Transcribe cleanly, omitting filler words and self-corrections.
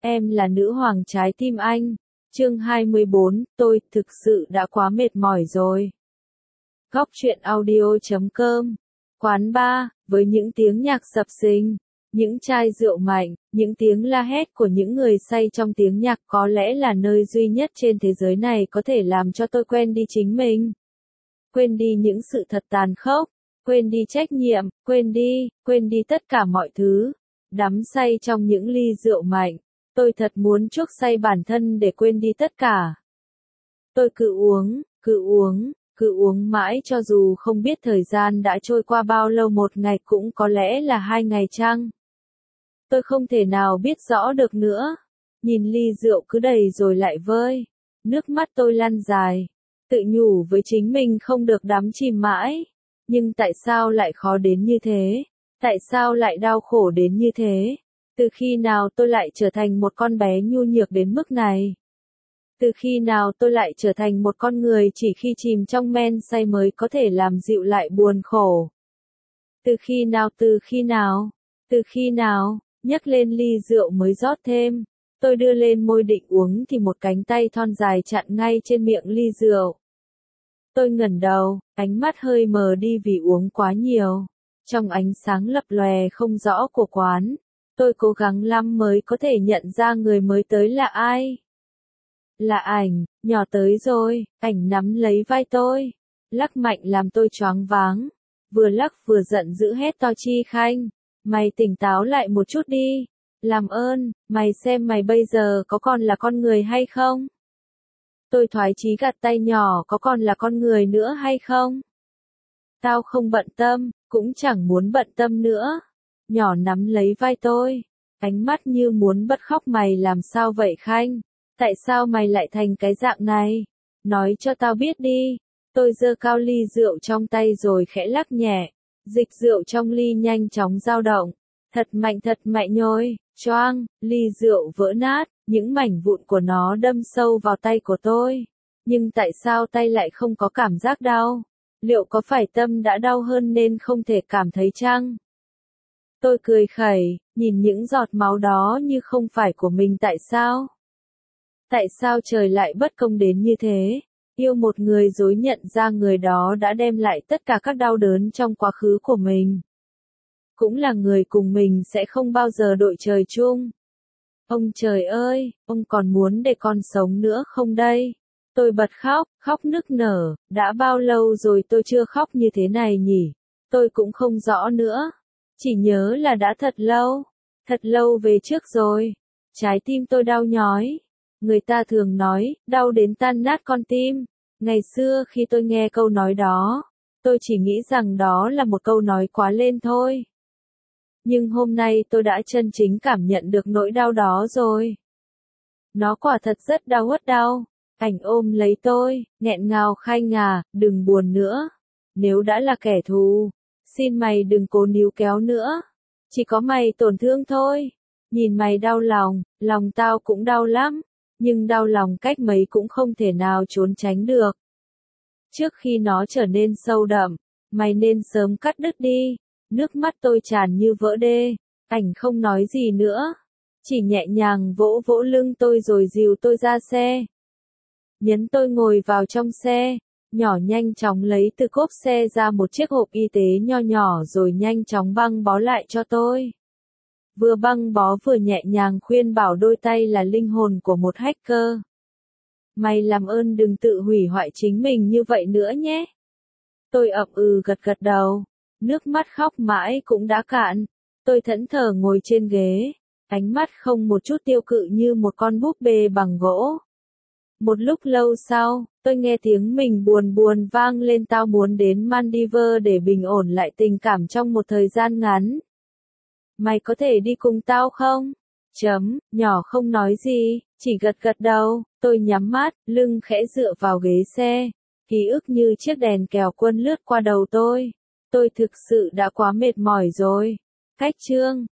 Em là nữ hoàng trái tim anh. Chương 24, tôi thực sự đã quá mệt mỏi rồi. Góc truyện audio.com. Quán bar, với những tiếng nhạc sập sình, những chai rượu mạnh, những tiếng la hét của những người say trong tiếng nhạc có lẽ là nơi duy nhất trên thế giới này có thể làm cho tôi quên đi chính mình. Quên đi những sự thật tàn khốc, quên đi trách nhiệm, quên đi tất cả mọi thứ. Đắm say trong những ly rượu mạnh. Tôi thật muốn chuốc say bản thân để quên đi tất cả. Tôi cứ uống mãi cho dù không biết thời gian đã trôi qua bao lâu, một ngày cũng có lẽ là 2 ngày chăng. Tôi không thể nào biết rõ được nữa. Nhìn ly rượu cứ đầy rồi lại vơi. Nước mắt tôi lăn dài. Tự nhủ với chính mình không được đắm chìm mãi. Nhưng tại sao lại khó đến như thế? Tại sao lại đau khổ đến như thế? Từ khi nào tôi lại trở thành một con bé nhu nhược đến mức này? Từ khi nào tôi lại trở thành một con người chỉ khi chìm trong men say mới có thể làm dịu lại buồn khổ? Từ khi nào, nhấc lên ly rượu mới rót thêm. Tôi đưa lên môi định uống thì một cánh tay thon dài chặn ngay trên miệng ly rượu. Tôi ngẩng đầu, ánh mắt hơi mờ đi vì uống quá nhiều. Trong ánh sáng lập lòe không rõ của quán, tôi cố gắng lắm mới có thể nhận ra người mới tới là ai. Là Ảnh, nhỏ tới rồi. Ảnh nắm lấy vai tôi, lắc mạnh làm tôi choáng váng. Vừa lắc vừa giận dữ hét to: Chi Khanh, mày tỉnh táo lại một chút đi. Làm ơn, mày xem mày bây giờ có còn là con người hay không? Tôi thoái chí gạt tay nhỏ: có còn là con người nữa hay không? Tao không bận tâm, cũng chẳng muốn bận tâm nữa. Nhỏ nắm lấy vai tôi, ánh mắt như muốn bật khóc: mày làm sao vậy Khanh? Tại sao mày lại thành cái dạng này? Nói cho tao biết đi. Tôi giơ cao ly rượu trong tay rồi khẽ lắc nhẹ. Dịch rượu trong ly nhanh chóng dao động. Thật mạnh nhồi, choang, ly rượu vỡ nát, những mảnh vụn của nó đâm sâu vào tay của tôi. Nhưng tại sao tay lại không có cảm giác đau? Liệu có phải tâm đã đau hơn nên không thể cảm thấy chăng? Tôi cười khẩy, nhìn những giọt máu đó như không phải của mình. Tại sao? Tại sao trời lại bất công đến như thế? Yêu một người rồi nhận ra người đó đã đem lại tất cả các đau đớn trong quá khứ của mình. Cũng là người cùng mình sẽ không bao giờ đội trời chung. Ông trời ơi, ông còn muốn để con sống nữa không đây? Tôi bật khóc nức nở. Đã bao lâu rồi tôi chưa khóc như thế này nhỉ? Tôi cũng không rõ nữa. Chỉ nhớ là đã thật lâu về trước rồi. Trái tim tôi đau nhói. Người ta thường nói, đau đến tan nát con tim. Ngày xưa khi tôi nghe câu nói đó, tôi chỉ nghĩ rằng đó là một câu nói quá lên thôi. Nhưng hôm nay tôi đã chân chính cảm nhận được nỗi đau đó rồi. Nó quả thật rất đau. Ảnh ôm lấy tôi, nghẹn ngào: Khanh à, đừng buồn nữa. Nếu đã là kẻ thù, xin mày đừng cố níu kéo nữa. Chỉ có mày tổn thương thôi. Nhìn mày đau lòng tao cũng đau lắm. Nhưng đau lòng cách mấy cũng không thể nào trốn tránh được. Trước khi nó trở nên sâu đậm, mày nên sớm cắt đứt đi. Nước mắt tôi tràn như vỡ đê. Ảnh không nói gì nữa, chỉ nhẹ nhàng vỗ vỗ lưng tôi rồi dìu tôi ra xe. Nhấn tôi ngồi vào trong xe. Nhỏ nhanh chóng lấy từ cốp xe ra một chiếc hộp y tế nho nhỏ rồi nhanh chóng băng bó lại cho tôi. Vừa băng bó vừa nhẹ nhàng khuyên bảo đôi tay là linh hồn của một hacker. Mày làm ơn đừng tự hủy hoại chính mình như vậy nữa nhé. Tôi gật đầu. Nước mắt khóc mãi cũng đã cạn. Tôi thẫn thờ ngồi trên ghế. Ánh mắt không một chút tiêu cự như một con búp bê bằng gỗ. Một lúc lâu sau, tôi nghe tiếng mình buồn vang lên: tao muốn đến Maldives để bình ổn lại tình cảm trong một thời gian ngắn. Mày có thể đi cùng tao không? Nhỏ không nói gì, chỉ gật đầu. Tôi nhắm mắt, lưng khẽ dựa vào ghế xe. Ký ức như chiếc đèn kèo quân lướt qua đầu tôi. Tôi thực sự đã quá mệt mỏi rồi. Cách chương